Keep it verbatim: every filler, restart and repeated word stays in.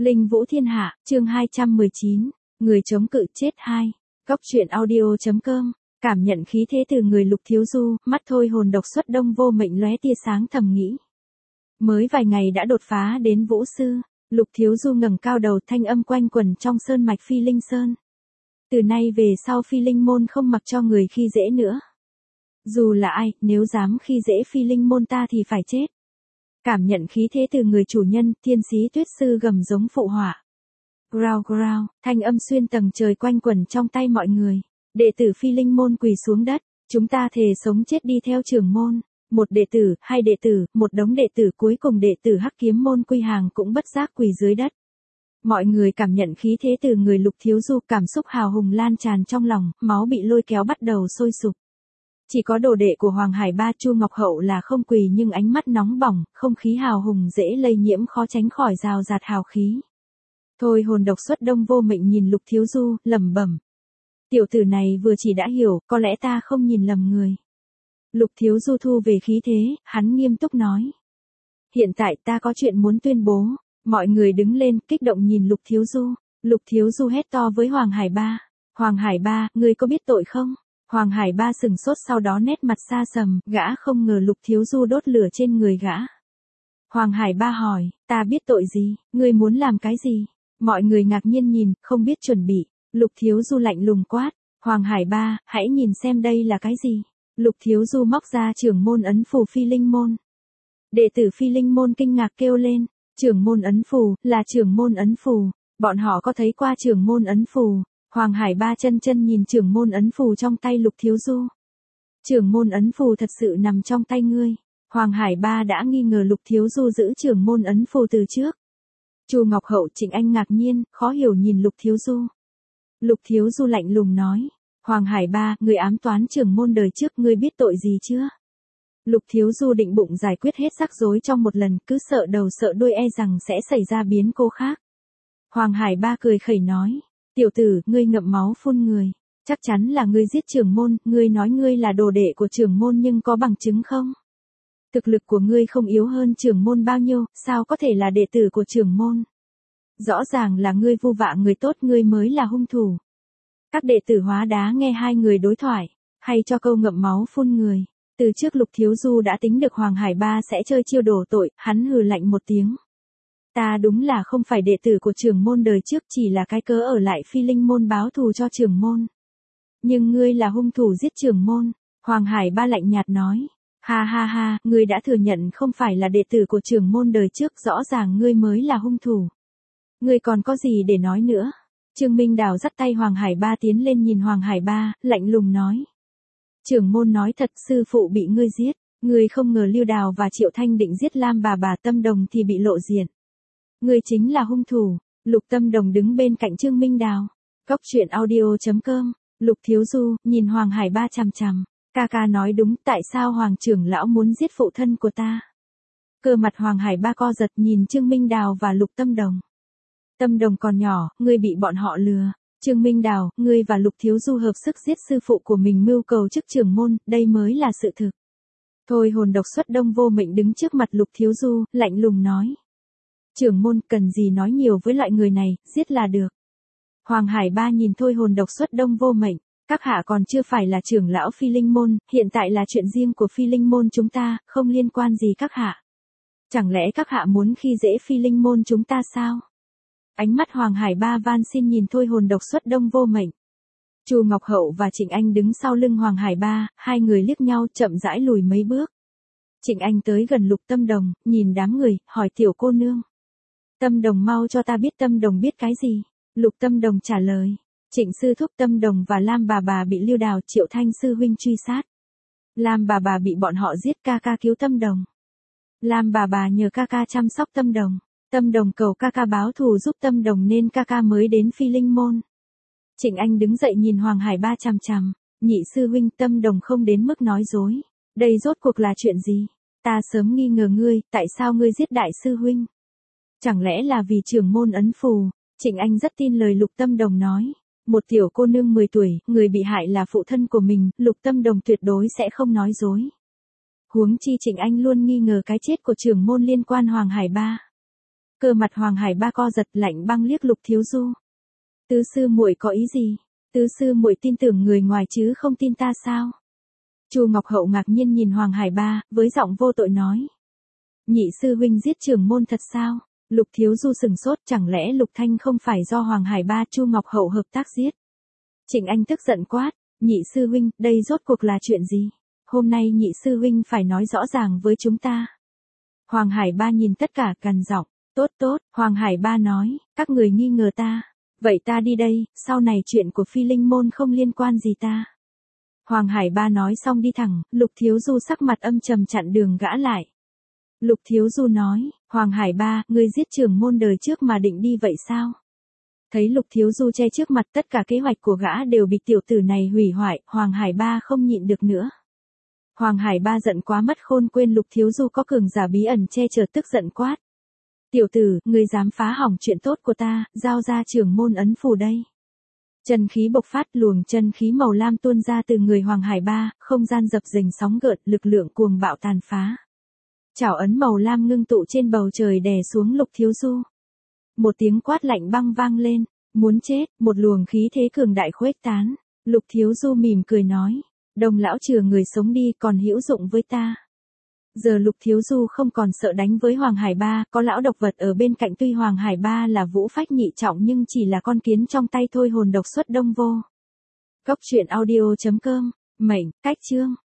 Linh Vũ Thiên Hạ, chương hai trăm mười chín, người chống cự chết hai. Góc truyện audio chấm com, cảm nhận khí thế từ người Lục Thiếu Du, mắt thôi hồn độc xuất đông vô mệnh lóe tia sáng thầm nghĩ. Mới vài ngày đã đột phá đến vũ sư, Lục Thiếu Du ngẩng cao đầu thanh âm quanh quẩn trong sơn mạch Phi Linh Sơn. Từ nay về sau Phi Linh môn không mặc cho người khi dễ nữa. Dù là ai, nếu dám khi dễ Phi Linh môn ta thì phải chết. Cảm nhận khí thế từ người chủ nhân, thiên sĩ tuyết sư gầm giống phụ họa. Growl growl, thanh âm xuyên tầng trời quanh quẩn trong tay mọi người. Đệ tử Phi Linh môn quỳ xuống đất, chúng ta thề sống chết đi theo trưởng môn. Một đệ tử, hai đệ tử, một đống đệ tử, cuối cùng đệ tử Hắc Kiếm môn Quy Hàng cũng bất giác quỳ dưới đất. Mọi người cảm nhận khí thế từ người Lục Thiếu Du, cảm xúc hào hùng lan tràn trong lòng, máu bị lôi kéo bắt đầu sôi sục. Chỉ có đồ đệ của Hoàng Hải Ba Chu Ngọc Hậu là không quỳ, nhưng ánh mắt nóng bỏng, không khí hào hùng dễ lây nhiễm, khó tránh khỏi rào rạt hào khí. Thôi hồn độc xuất đông vô mệnh nhìn Lục Thiếu Du, lẩm bẩm. Tiểu tử này vừa chỉ đã hiểu, có lẽ ta không nhìn lầm người. Lục Thiếu Du thu về khí thế, hắn nghiêm túc nói. Hiện tại ta có chuyện muốn tuyên bố. Mọi người đứng lên, kích động nhìn Lục Thiếu Du. Lục Thiếu Du hét to với Hoàng Hải Ba. Hoàng Hải Ba, ngươi có biết tội không? Hoàng Hải Ba sừng sốt, sau đó nét mặt xa sầm, gã không ngờ Lục Thiếu Du đốt lửa trên người gã. Hoàng Hải Ba hỏi, ta biết tội gì, ngươi muốn làm cái gì? Mọi người ngạc nhiên nhìn, không biết chuẩn bị. Lục Thiếu Du lạnh lùng quát, Hoàng Hải Ba, hãy nhìn xem đây là cái gì? Lục Thiếu Du móc ra trưởng môn ấn phù Phi Linh môn. Đệ tử Phi Linh môn kinh ngạc kêu lên, trưởng môn ấn phù, là trưởng môn ấn phù, bọn họ có thấy qua trưởng môn ấn phù. Hoàng Hải Ba chân chân nhìn trưởng môn ấn phù trong tay Lục Thiếu Du. Trưởng môn ấn phù thật sự nằm trong tay ngươi. Hoàng Hải Ba đã nghi ngờ Lục Thiếu Du giữ trưởng môn ấn phù từ trước. Chu Ngọc Hậu, Trịnh Anh ngạc nhiên, khó hiểu nhìn Lục Thiếu Du. Lục Thiếu Du lạnh lùng nói, Hoàng Hải Ba, người ám toán trưởng môn đời trước, ngươi biết tội gì chưa? Lục Thiếu Du định bụng giải quyết hết rắc rối trong một lần, cứ sợ đầu sợ đuôi e rằng sẽ xảy ra biến cố khác. Hoàng Hải Ba cười khẩy nói, tiểu tử, ngươi ngậm máu phun người, chắc chắn là ngươi giết trưởng môn, ngươi nói ngươi là đồ đệ của trưởng môn nhưng có bằng chứng không? Thực lực của ngươi không yếu hơn trưởng môn bao nhiêu, sao có thể là đệ tử của trưởng môn? Rõ ràng là ngươi vu vạ người tốt, ngươi mới là hung thủ. Các đệ tử Hóa Đá nghe hai người đối thoại, hay cho câu ngậm máu phun người. Từ trước Lục Thiếu Du đã tính được Hoàng Hải Ba sẽ chơi chiêu đổ tội, hắn hừ lạnh một tiếng. Ta đúng là không phải đệ tử của trưởng môn đời trước, chỉ là cái cớ ở lại Phi Linh môn báo thù cho trưởng môn. Nhưng ngươi là hung thủ giết trưởng môn. Hoàng Hải Ba lạnh nhạt nói. Ha ha ha, ngươi đã thừa nhận không phải là đệ tử của trưởng môn đời trước, rõ ràng ngươi mới là hung thủ. Ngươi còn có gì để nói nữa? Trương Minh Đào dắt tay Hoàng Hải Ba tiến lên nhìn Hoàng Hải Ba, lạnh lùng nói. Trưởng môn nói thật, sư phụ bị ngươi giết. Ngươi không ngờ Lưu Đào và Triệu Thanh định giết Lam bà bà Tâm Đồng thì bị lộ diện. Ngươi chính là hung thủ. Lục Tâm Đồng đứng bên cạnh Trương Minh Đào. Góc truyện audio chấm com. Lục Thiếu Du nhìn Hoàng Hải Ba chằm chằm. Ca ca nói đúng, tại sao Hoàng trưởng lão muốn giết phụ thân của ta? Cơ mặt Hoàng Hải Ba co giật nhìn Trương Minh Đào và Lục Tâm Đồng. Tâm Đồng còn nhỏ, ngươi bị bọn họ lừa. Trương Minh Đào, ngươi và Lục Thiếu Du hợp sức giết sư phụ của mình, mưu cầu chức trưởng môn, đây mới là sự thực. Thôi hồn độc xuất đông vô mệnh đứng trước mặt Lục Thiếu Du, lạnh lùng nói. Trưởng môn cần gì nói nhiều với loại người này, giết là được. Hoàng Hải Ba nhìn thôi hồn độc xuất đông vô mệnh, các hạ còn chưa phải là trưởng lão Phi Linh môn, hiện tại là chuyện riêng của Phi Linh môn chúng ta, không liên quan gì các hạ. Chẳng lẽ các hạ muốn khi dễ Phi Linh môn chúng ta sao? Ánh mắt Hoàng Hải Ba van xin nhìn thôi hồn độc xuất đông vô mệnh. Chu Ngọc Hậu và Trịnh Anh đứng sau lưng Hoàng Hải Ba, hai người liếc nhau chậm rãi lùi mấy bước. Trịnh Anh tới gần Lục Tâm Đồng, nhìn đám người, hỏi tiểu cô nương. Tâm Đồng mau cho ta biết Tâm Đồng biết cái gì? Lục Tâm Đồng trả lời. Trịnh sư thúc Tâm Đồng và Lam bà bà bị Lưu Đào Triệu Thanh sư huynh truy sát. Lam bà bà bị bọn họ giết, ca ca cứu Tâm Đồng. Lam bà bà nhờ ca ca chăm sóc Tâm Đồng. Tâm Đồng cầu ca ca báo thù giúp Tâm Đồng nên ca ca mới đến Phi Linh môn. Trịnh Anh đứng dậy nhìn Hoàng Hải Ba chằm chằm. Nhị sư huynh, Tâm Đồng không đến mức nói dối. Đây rốt cuộc là chuyện gì? Ta sớm nghi ngờ ngươi, tại sao ngươi giết đại sư huynh? Chẳng lẽ là vì trưởng môn ấn phù? Trịnh Anh rất tin lời Lục Tâm Đồng nói. Một tiểu cô nương mười tuổi, người bị hại là phụ thân của mình, Lục Tâm Đồng tuyệt đối sẽ không nói dối. Huống chi Trịnh Anh luôn nghi ngờ cái chết của trưởng môn liên quan Hoàng Hải Ba. Cơ mặt Hoàng Hải Ba co giật, lạnh băng liếc Lục Thiếu Du. Tứ sư muội có ý gì? Tứ sư muội tin tưởng người ngoài chứ không tin ta sao? Chu Ngọc Hậu ngạc nhiên nhìn Hoàng Hải Ba, với giọng vô tội nói. Nhị sư huynh giết trưởng môn thật sao? Lục Thiếu Du sừng sốt, chẳng lẽ Lục Thanh không phải do Hoàng Hải Ba Chu Ngọc Hậu hợp tác giết? Trịnh Anh tức giận quát, nhị sư huynh, đây rốt cuộc là chuyện gì? Hôm nay nhị sư huynh phải nói rõ ràng với chúng ta. Hoàng Hải Ba nhìn tất cả gằn giọng, tốt tốt, Hoàng Hải Ba nói, các người nghi ngờ ta. Vậy ta đi đây, sau này chuyện của Phi Linh môn không liên quan gì ta. Hoàng Hải Ba nói xong đi thẳng, Lục Thiếu Du sắc mặt âm trầm chặn đường gã lại. Lục Thiếu Du nói, Hoàng Hải Ba, ngươi giết trưởng môn đời trước mà định đi vậy sao? Thấy Lục Thiếu Du che trước mặt, tất cả kế hoạch của gã đều bị tiểu tử này hủy hoại, Hoàng Hải Ba không nhịn được nữa. Hoàng Hải Ba giận quá mất khôn, quên Lục Thiếu Du có cường giả bí ẩn che chở, tức giận quát. Tiểu tử, ngươi dám phá hỏng chuyện tốt của ta, giao ra trưởng môn ấn phù đây. Chân khí bộc phát, luồng chân khí màu lam tuôn ra từ người Hoàng Hải Ba, không gian dập dềnh sóng gợn, lực lượng cuồng bạo tàn phá. Chảo ấn màu lam ngưng tụ trên bầu trời đè xuống Lục Thiếu Du. Một tiếng quát lạnh băng vang lên, muốn chết, một luồng khí thế cường đại khuếch tán. Lục Thiếu Du mỉm cười nói, Đồng lão chừa người sống đi, còn hữu dụng với ta. Giờ Lục Thiếu Du không còn sợ đánh với Hoàng Hải Ba, có lão độc vật ở bên cạnh, tuy Hoàng Hải Ba là vũ phách nhị trọng nhưng chỉ là con kiến trong tay thôi, hồn độc xuất đông vô. Cốc truyện audio chấm com, mệnh, cách chương.